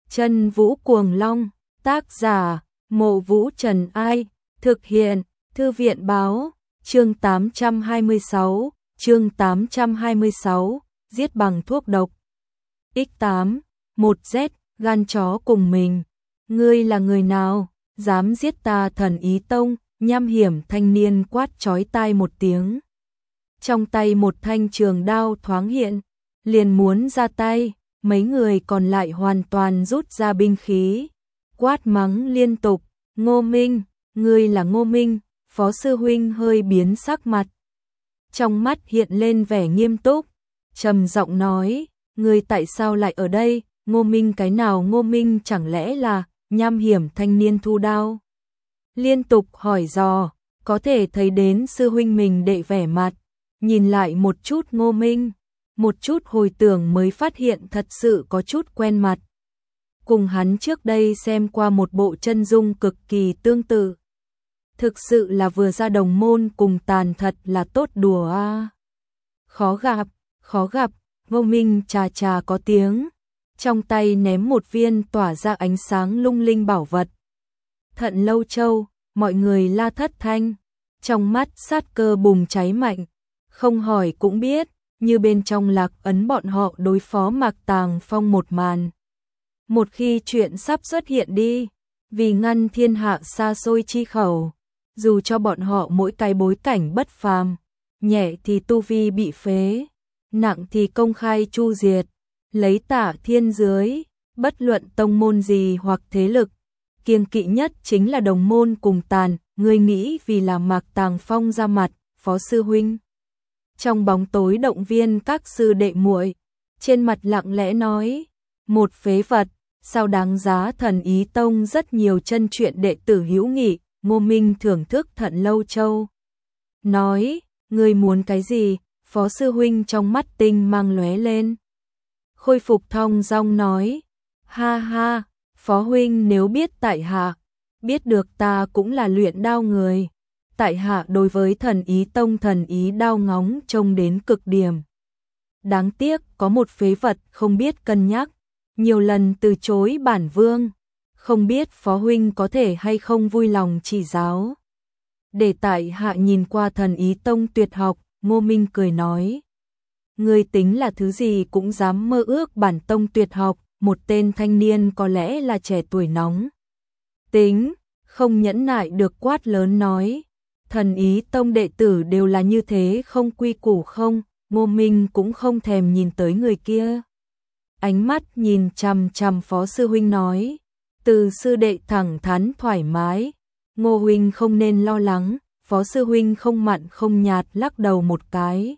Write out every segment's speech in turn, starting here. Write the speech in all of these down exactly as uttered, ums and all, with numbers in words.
Chân Vũ Cuồng Long, tác giả, Mộ Vũ Trần Ai, thực hiện, Thư viện Báo, chương tám trăm hai mươi sáu, chương tám trăm hai mươi sáu, giết bằng thuốc độc. X tám, một Z, gan chó cùng mình, ngươi là người nào, dám giết ta Thần Ý Tông, nham hiểm thanh niên quát chói tai một tiếng. Trong tay một thanh trường đao thoáng hiện, liền muốn ra tay, mấy người còn lại hoàn toàn rút ra binh khí, quát mắng liên tục, Ngô Minh, ngươi là Ngô Minh, Phó sư huynh hơi biến sắc mặt. Trong mắt hiện lên vẻ nghiêm túc, trầm giọng nói, ngươi tại sao lại ở đây, Ngô Minh cái nào Ngô Minh chẳng lẽ là nham hiểm thanh niên thu đao. Liên tục hỏi dò, có thể thấy đến sư huynh mình đệ vẻ mặt, nhìn lại một chút Ngô Minh, một chút hồi tưởng mới phát hiện thật sự có chút quen mặt. Cùng hắn trước đây xem qua một bộ chân dung cực kỳ tương tự. Thực sự là vừa ra đồng môn cùng tàn thật là tốt đùa a. Khó gặp, khó gặp, Ngô Minh chà chà có tiếng, trong tay ném một viên tỏa ra ánh sáng lung linh bảo vật. Thận Lâu Châu, mọi người la thất thanh, trong mắt sát cơ bùng cháy mạnh, không hỏi cũng biết, như bên trong lạc ấn bọn họ đối phó Mạc Tàng Phong một màn. Một khi chuyện sắp xuất hiện đi, vì ngăn thiên hạ xa xôi chi khẩu, dù cho bọn họ mỗi cái bối cảnh bất phàm, nhẹ thì tu vi bị phế, nặng thì công khai chu diệt, lấy Tả Thiên dưới, bất luận tông môn gì hoặc thế lực, kiêng kỵ nhất chính là đồng môn cùng tàn, ngươi nghĩ vì là Mạc Tàng Phong ra mặt, Phó sư huynh. Trong bóng tối động viên các sư đệ muội, trên mặt lặng lẽ nói, một phế vật, sao đáng giá Thần Ý Tông rất nhiều chân chuyện đệ tử hữu nghị, Ngô Minh thưởng thức Thận Lâu Châu. Nói, ngươi muốn cái gì, Phó sư huynh trong mắt tinh mang lóe lên. Khôi phục thong dong nói, ha ha, Phó huynh nếu biết tại hạ, biết được ta cũng là luyện đao người. Tại hạ đối với Thần Ý Tông Thần Ý đao ngóng trông đến cực điểm. Đáng tiếc có một phế vật không biết cân nhắc, nhiều lần từ chối bản vương, không biết Phó huynh có thể hay không vui lòng chỉ giáo. Để tại hạ nhìn qua Thần Ý Tông tuyệt học, Ngô Minh cười nói. Ngươi tính là thứ gì cũng dám mơ ước bản tông tuyệt học, một tên thanh niên có lẽ là trẻ tuổi nóng. Tính, không nhẫn nại được quát lớn nói. Thần Ý Tông đệ tử đều là như thế không quy củ không, Ngô Minh cũng không thèm nhìn tới người kia. Ánh mắt nhìn chằm chằm Phó sư huynh nói, từ sư đệ thẳng thắn thoải mái, Ngô huynh không nên lo lắng, Phó sư huynh không mặn không nhạt lắc đầu một cái.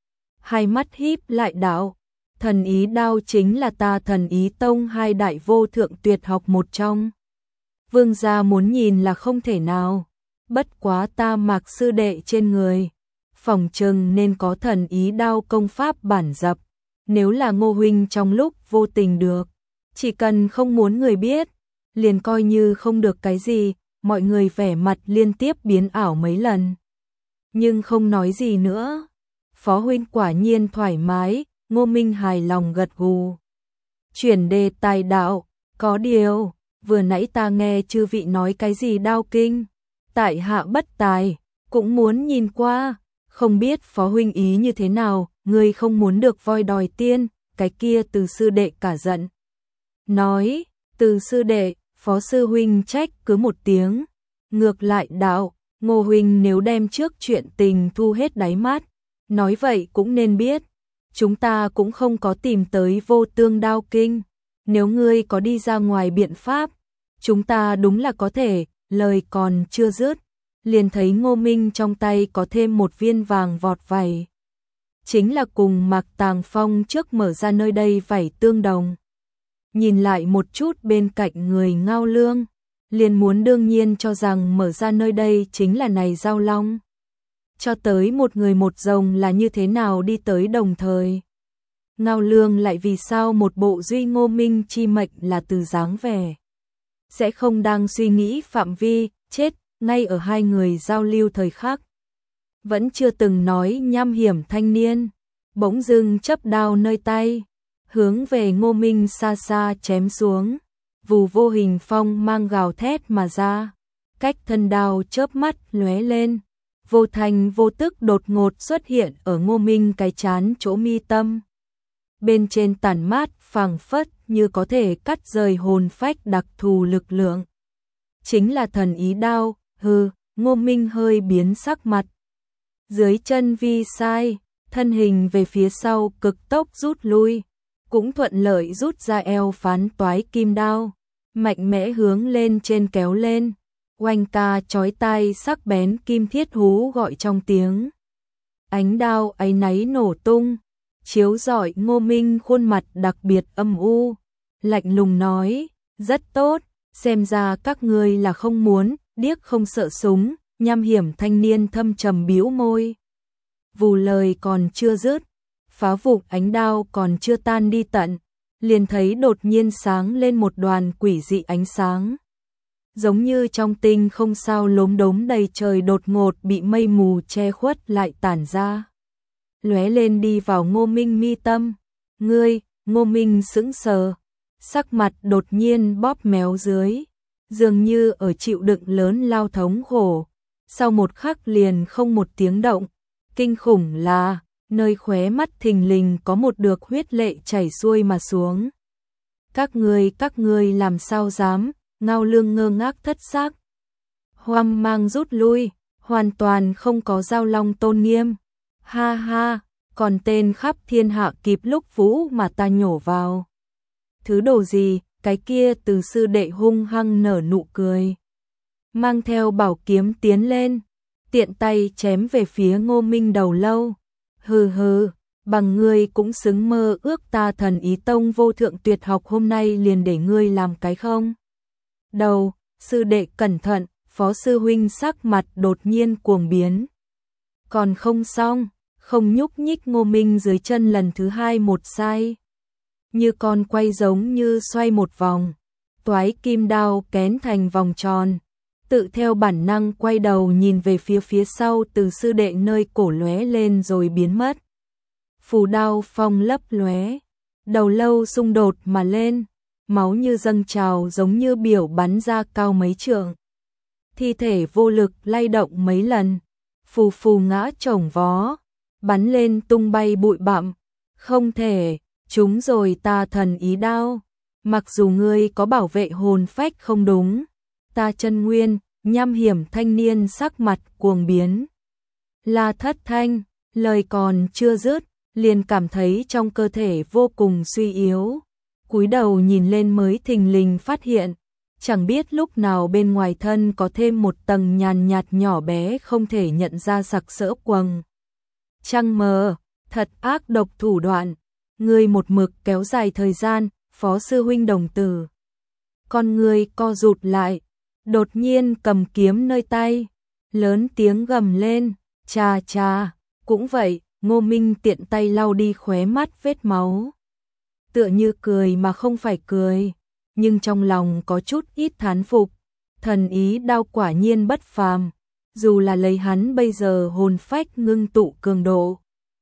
Hai mắt híp lại đạo, Thần Ý đao chính là ta Thần Ý Tông hai đại vô thượng tuyệt học một trong. Vương gia muốn nhìn là không thể nào. Bất quá ta Mạc sư đệ trên người, phòng chừng nên có Thần Ý đao công pháp bản dập, nếu là Ngô huynh trong lúc vô tình được, chỉ cần không muốn người biết, liền coi như không được cái gì, mọi người vẻ mặt liên tiếp biến ảo mấy lần. Nhưng không nói gì nữa, Phó huynh quả nhiên thoải mái, Ngô Minh hài lòng gật gù. Chuyển đề tài đạo, có điều, vừa nãy ta nghe chư vị nói cái gì đao kinh. Tại hạ bất tài, cũng muốn nhìn qua, không biết Phó huynh ý như thế nào, ngươi không muốn được voi đòi tiên, cái kia Từ sư đệ cả giận. Nói, Từ sư đệ, Phó sư huynh trách cứ một tiếng, ngược lại đạo, Ngô huynh nếu đem trước chuyện tình thu hết đáy mắt, nói vậy cũng nên biết, chúng ta cũng không có tìm tới vô tương đao kinh, nếu ngươi có đi ra ngoài biện pháp, chúng ta đúng là có thể. Lời còn chưa dứt, liền thấy Ngô Minh trong tay có thêm một viên vàng vọt vảy. Chính là cùng Mạc Tàng Phong trước mở ra nơi đây vảy tương đồng. Nhìn lại một chút bên cạnh người Ngao Lương, liền muốn đương nhiên cho rằng mở ra nơi đây chính là này Giao Long. Cho tới một người một rồng là như thế nào đi tới đồng thời. Ngao Lương lại vì sao một bộ duy Ngô Minh chi mệnh là từ dáng vẻ. Sẽ không đang suy nghĩ phạm vi, chết, ngay ở hai người giao lưu thời khắc. Vẫn chưa từng nói nham hiểm thanh niên, bỗng dưng chấp đao nơi tay, hướng về Ngô Minh xa xa chém xuống. vù vô hình phong mang gào thét mà ra, cách thân đao chớp mắt lóe lên, vô thành vô tức đột ngột xuất hiện ở Ngô Minh cái trán chỗ mi tâm. Bên trên tản mát phảng phất như có thể cắt rời hồn phách đặc thù lực lượng. Chính là thần ý đao, hừ, Ngô Minh hơi biến sắc mặt. Dưới chân vi sai, thân hình về phía sau cực tốc rút lui, cũng thuận lợi rút ra eo phán toái kim đao, mạnh mẽ hướng lên trên kéo lên, oanh ca chói tai sắc bén kim thiết hú gọi trong tiếng. Ánh đao áy náy nổ tung, chiếu rọi Ngô Minh khuôn mặt đặc biệt âm u, lạnh lùng nói, rất tốt, xem ra các ngươi là không muốn, điếc không sợ súng, nham hiểm thanh niên thâm trầm bĩu môi. Vù lời còn chưa dứt, phá vụn ánh đao còn chưa tan đi tận, liền thấy đột nhiên sáng lên một đoàn quỷ dị ánh sáng. Giống như trong tinh không sao lốm đốm đầy trời đột ngột bị mây mù che khuất lại tản ra. Lóe lên đi vào Ngô Minh mi tâm. Ngươi, Ngô Minh sững sờ, sắc mặt đột nhiên bóp méo dưới, dường như ở chịu đựng lớn lao thống khổ. Sau một khắc liền không một tiếng động, kinh khủng là, nơi khóe mắt thình lình có một được huyết lệ chảy xuôi mà xuống. Các ngươi, các ngươi làm sao dám, Ngao Lương ngơ ngác thất xác. Hoang mang rút lui, hoàn toàn không có Giao Long tôn nghiêm. Ha ha, còn tên khắp thiên hạ kịp lúc vũ mà ta nhổ vào. Thứ đồ gì, cái kia Từ sư đệ hung hăng nở nụ cười. Mang theo bảo kiếm tiến lên, tiện tay chém về phía Ngô Minh đầu lâu. Hừ hừ, bằng ngươi cũng xứng mơ ước ta Thần Ý Tông vô thượng tuyệt học hôm nay liền để ngươi làm cái không? Đầu, sư đệ cẩn thận, phó sư huynh sắc mặt đột nhiên cuồng biến. Còn không xong, không nhúc nhích Ngô Minh dưới chân lần thứ hai một sai. Như con quay giống như xoay một vòng, toái kim đao kén thành vòng tròn. Tự theo bản năng quay đầu nhìn về phía phía sau Từ sư đệ nơi cổ lóe lên rồi biến mất. Phù đao phong lấp lóe, đầu lâu xung đột mà lên, máu như dâng trào giống như biểu bắn ra cao mấy trượng. Thi thể vô lực lay động mấy lần, phù phù ngã chồng vó, bắn lên tung bay bụi bặm. Không thể, chúng rồi ta Thần Ý đao, mặc dù ngươi có bảo vệ hồn phách không đúng. Ta chân nguyên, nham hiểm thanh niên sắc mặt cuồng biến. La Thất Thanh, lời còn chưa dứt, liền cảm thấy trong cơ thể vô cùng suy yếu. Cúi đầu nhìn lên mới thình lình phát hiện, chẳng biết lúc nào bên ngoài thân có thêm một tầng nhàn nhạt nhỏ bé không thể nhận ra sặc sỡ quầng. Trăng mờ, thật ác độc thủ đoạn, ngươi một mực kéo dài thời gian, phó sư huynh đồng tử. Con ngươi co rụt lại, đột nhiên cầm kiếm nơi tay, lớn tiếng gầm lên, cha cha, cũng vậy, Ngô Minh tiện tay lau đi khóe mắt vết máu. Tựa như cười mà không phải cười, nhưng trong lòng có chút ít thán phục, Thần Ý đao quả nhiên bất phàm, dù là lấy hắn bây giờ hồn phách ngưng tụ cường độ.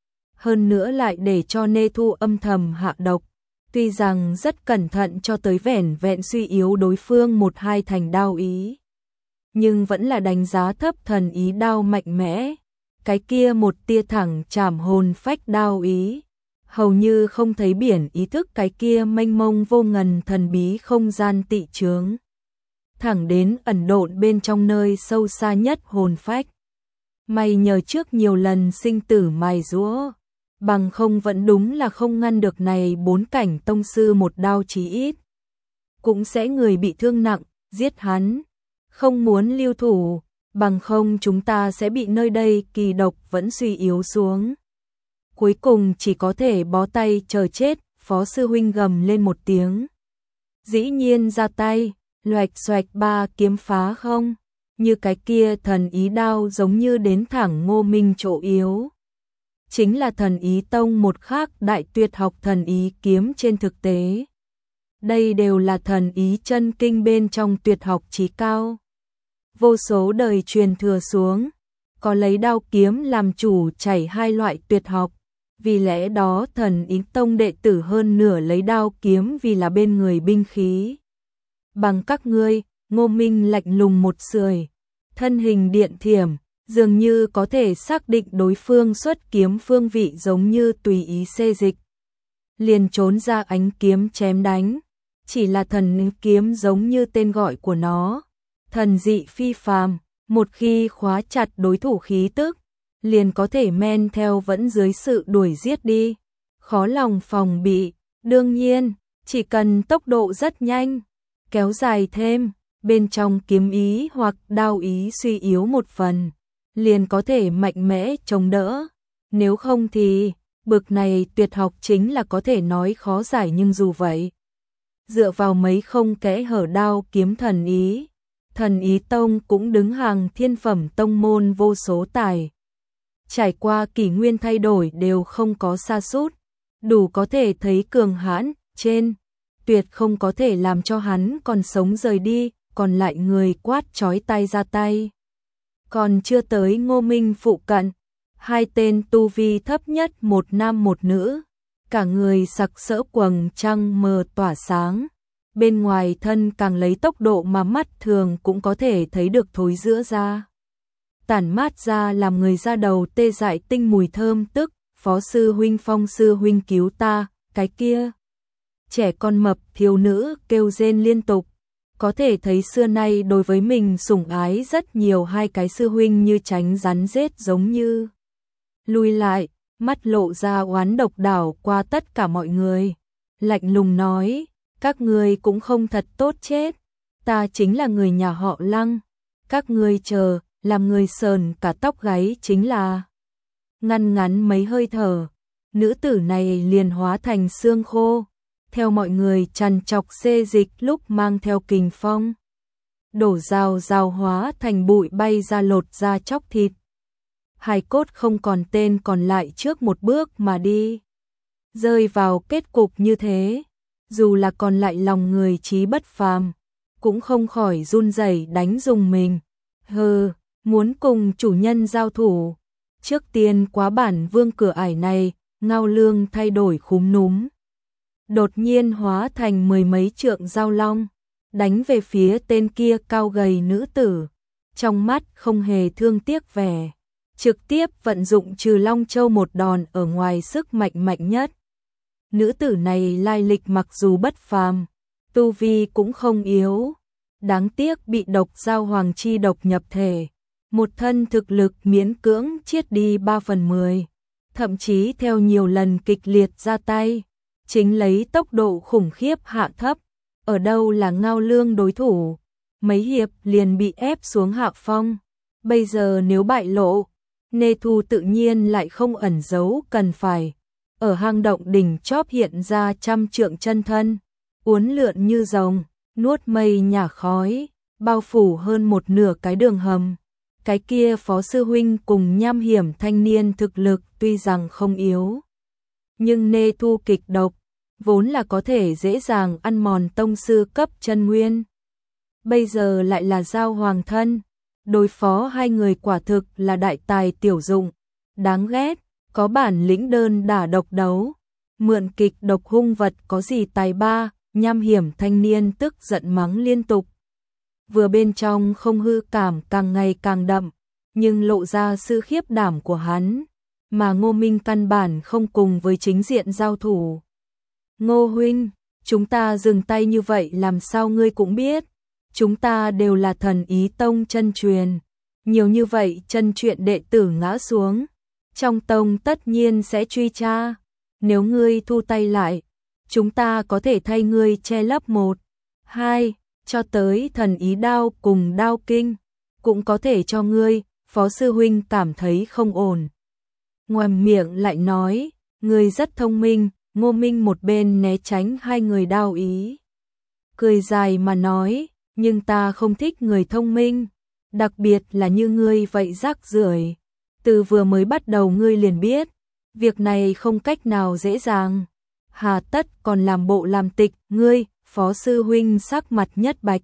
Hơn nữa lại để cho Nê Thu âm thầm hạ độc, tuy rằng rất cẩn thận cho tới vẻn vẹn suy yếu đối phương một hai thành đao ý, nhưng vẫn là đánh giá thấp Thần Ý đao mạnh mẽ. Cái kia một tia thẳng chảm hồn phách đao ý, hầu như không thấy biển ý thức cái kia mênh mông vô ngần thần bí không gian tị chướng. Thẳng đến ẩn độn bên trong nơi sâu xa nhất hồn phách. May nhờ trước nhiều lần sinh tử mài giũa, bằng không vẫn đúng là không ngăn được này bốn cảnh tông sư một đao chí ít. Cũng sẽ người bị thương nặng, giết hắn. Không muốn lưu thủ, bằng không chúng ta sẽ bị nơi đây kỳ độc vẫn suy yếu xuống. Cuối cùng chỉ có thể bó tay chờ chết, phó sư huynh gầm lên một tiếng. Dĩ nhiên ra tay, loạch xoạch ba kiếm phá không, như cái kia Thần Ý đao giống như đến thẳng Ngô Minh chỗ yếu. Chính là Thần Ý Tông một khác đại tuyệt học Thần Ý kiếm trên thực tế. Đây đều là Thần Ý chân kinh bên trong tuyệt học chí cao. Vô số đời truyền thừa xuống, có lấy đao kiếm làm chủ chảy hai loại tuyệt học, vì lẽ đó Thần Ý Tông đệ tử hơn nửa lấy đao kiếm vì là bên người binh khí. bằng các ngươi. Ngô Minh lạnh lùng một sưởi, thân hình điện thiểm, dường như có thể xác định đối phương xuất kiếm phương vị giống như tùy ý xê dịch. Liền trốn ra ánh kiếm chém đánh, chỉ là thần kiếm giống như tên gọi của nó, thần dị phi phàm, một khi khóa chặt đối thủ khí tức, liền có thể men theo vẫn dưới sự đuổi giết đi, khó lòng phòng bị. Đương nhiên, chỉ cần tốc độ rất nhanh, kéo dài thêm, bên trong kiếm ý hoặc đao ý suy yếu một phần, liền có thể mạnh mẽ chống đỡ. Nếu không thì, bực này tuyệt học chính là có thể nói khó giải, nhưng dù vậy, dựa vào mấy không kẽ hở đao kiếm thần ý, thần ý tông cũng đứng hàng thiên phẩm tông môn vô số tài. Trải qua kỷ nguyên thay đổi đều không có sa sút, đủ có thể thấy cường hãn, trên, tuyệt không có thể làm cho hắn còn sống rời đi, còn lại người quát chói tai ra tay. Còn chưa tới Ngô Minh phụ cận, hai tên tu vi thấp nhất một nam một nữ, cả người sặc sỡ quầng trăng mờ tỏa sáng, bên ngoài thân càng lấy tốc độ mà mắt thường cũng có thể thấy được thối rữa ra. Tản mát ra làm người ra đầu tê dại tinh mùi thơm tức, Phó sư huynh, Phong sư huynh cứu ta, cái kia. Trẻ con mập thiếu nữ kêu rên liên tục, có thể thấy xưa nay đối với mình sủng ái rất nhiều hai cái sư huynh như tránh rắn rết giống như. Lùi lại, mắt lộ ra oán độc đảo qua tất cả mọi người, lạnh lùng nói, các ngươi cũng không thật tốt chết, ta chính là người nhà họ Lăng, các ngươi chờ, làm người sờn cả tóc gáy chính là. Ngăn ngắn mấy hơi thở, nữ tử này liền hóa thành xương khô, theo mọi người trằn trọc xê dịch lúc mang theo kình phong. Đổ rào rào hóa thành bụi bay ra lột ra chóc thịt. Hài cốt không còn tên còn lại trước một bước mà đi. Rơi vào kết cục như thế, dù là còn lại lòng người trí bất phàm, cũng không khỏi run rẩy đánh dùng mình. Hừ, muốn cùng chủ nhân giao thủ, trước tiên quá bản vương cửa ải này. Ngao Lương thay đổi khúm núm, đột nhiên hóa thành mười mấy trượng dao long, đánh về phía tên kia cao gầy nữ tử, trong mắt không hề thương tiếc vẻ, trực tiếp vận dụng Trừ Long Châu một đòn ở ngoài sức mạnh mạnh nhất. Nữ tử này lai lịch mặc dù bất phàm, tu vi cũng không yếu, đáng tiếc bị độc giao hoàng chi độc nhập thể, một thân thực lực miễn cưỡng chiết đi ba phần mười, thậm chí theo nhiều lần kịch liệt ra tay, chính lấy tốc độ khủng khiếp hạ thấp, ở đâu là Ngao Lương đối thủ, mấy hiệp liền bị ép xuống hạ phong, bây giờ nếu bại lộ, Nê Thu tự nhiên lại không ẩn giấu cần phải, ở hang động đỉnh chóp hiện ra trăm trượng chân thân, uốn lượn như rồng, nuốt mây nhả khói, bao phủ hơn một nửa cái đường hầm. Cái kia Phó sư huynh cùng nham hiểm thanh niên thực lực tuy rằng không yếu, nhưng Nê Thu kịch độc, vốn là có thể dễ dàng ăn mòn tông sư cấp chân nguyên. Bây giờ lại là giao hoàng thân, đối phó hai người quả thực là đại tài tiểu dụng, đáng ghét, có bản lĩnh đơn đả độc đấu, mượn kịch độc hung vật có gì tài ba. Nham hiểm thanh niên tức giận mắng liên tục. Vừa bên trong không hư cảm càng ngày càng đậm, nhưng lộ ra sự khiếp đảm của hắn, mà Ngô Minh căn bản không cùng với chính diện giao thủ. Ngô huynh, chúng ta dừng tay như vậy làm sao ngươi cũng biết, chúng ta đều là thần ý tông chân truyền, nhiều như vậy chân truyền đệ tử ngã xuống, trong tông tất nhiên sẽ truy tra, nếu ngươi thu tay lại, chúng ta có thể thay ngươi che lấp một, hai, cho tới thần ý đao cùng đao kinh, cũng có thể cho ngươi. Phó sư huynh cảm thấy không ổn, ngoàm miệng lại nói, ngươi rất thông minh. Ngô Minh một bên né tránh hai người đao ý, cười dài mà nói, nhưng ta không thích người thông minh, đặc biệt là như ngươi vậy rác rưởi. Từ vừa mới bắt đầu ngươi liền biết, việc này không cách nào dễ dàng, hà tất còn làm bộ làm tịch. Ngươi, Phó sư huynh sắc mặt nhất bạch,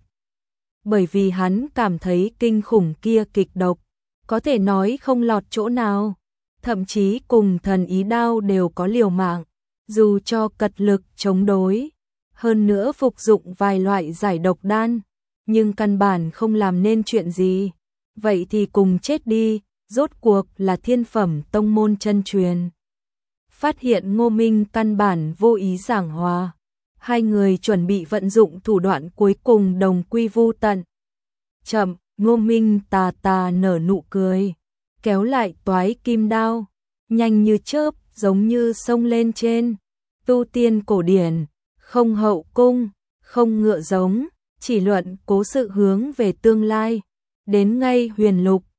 bởi vì hắn cảm thấy kinh khủng kia kịch độc, có thể nói không lọt chỗ nào, thậm chí cùng thần ý đao đều có liều mạng, dù cho cật lực chống đối, hơn nữa phục dụng vài loại giải độc đan, nhưng căn bản không làm nên chuyện gì. Vậy thì cùng chết đi, rốt cuộc là thiên phẩm tông môn chân truyền. Phát hiện Ngô Minh căn bản vô ý giảng hòa, hai người chuẩn bị vận dụng thủ đoạn cuối cùng đồng quy vu tận. Chậm, Ngô Minh tà tà nở nụ cười, kéo lại toái kim đao, nhanh như chớp, giống như sông lên trên. Tu tiên cổ điển, không hậu cung, không ngựa giống, chỉ luận cố sự hướng về tương lai. Đến ngay huyền lục,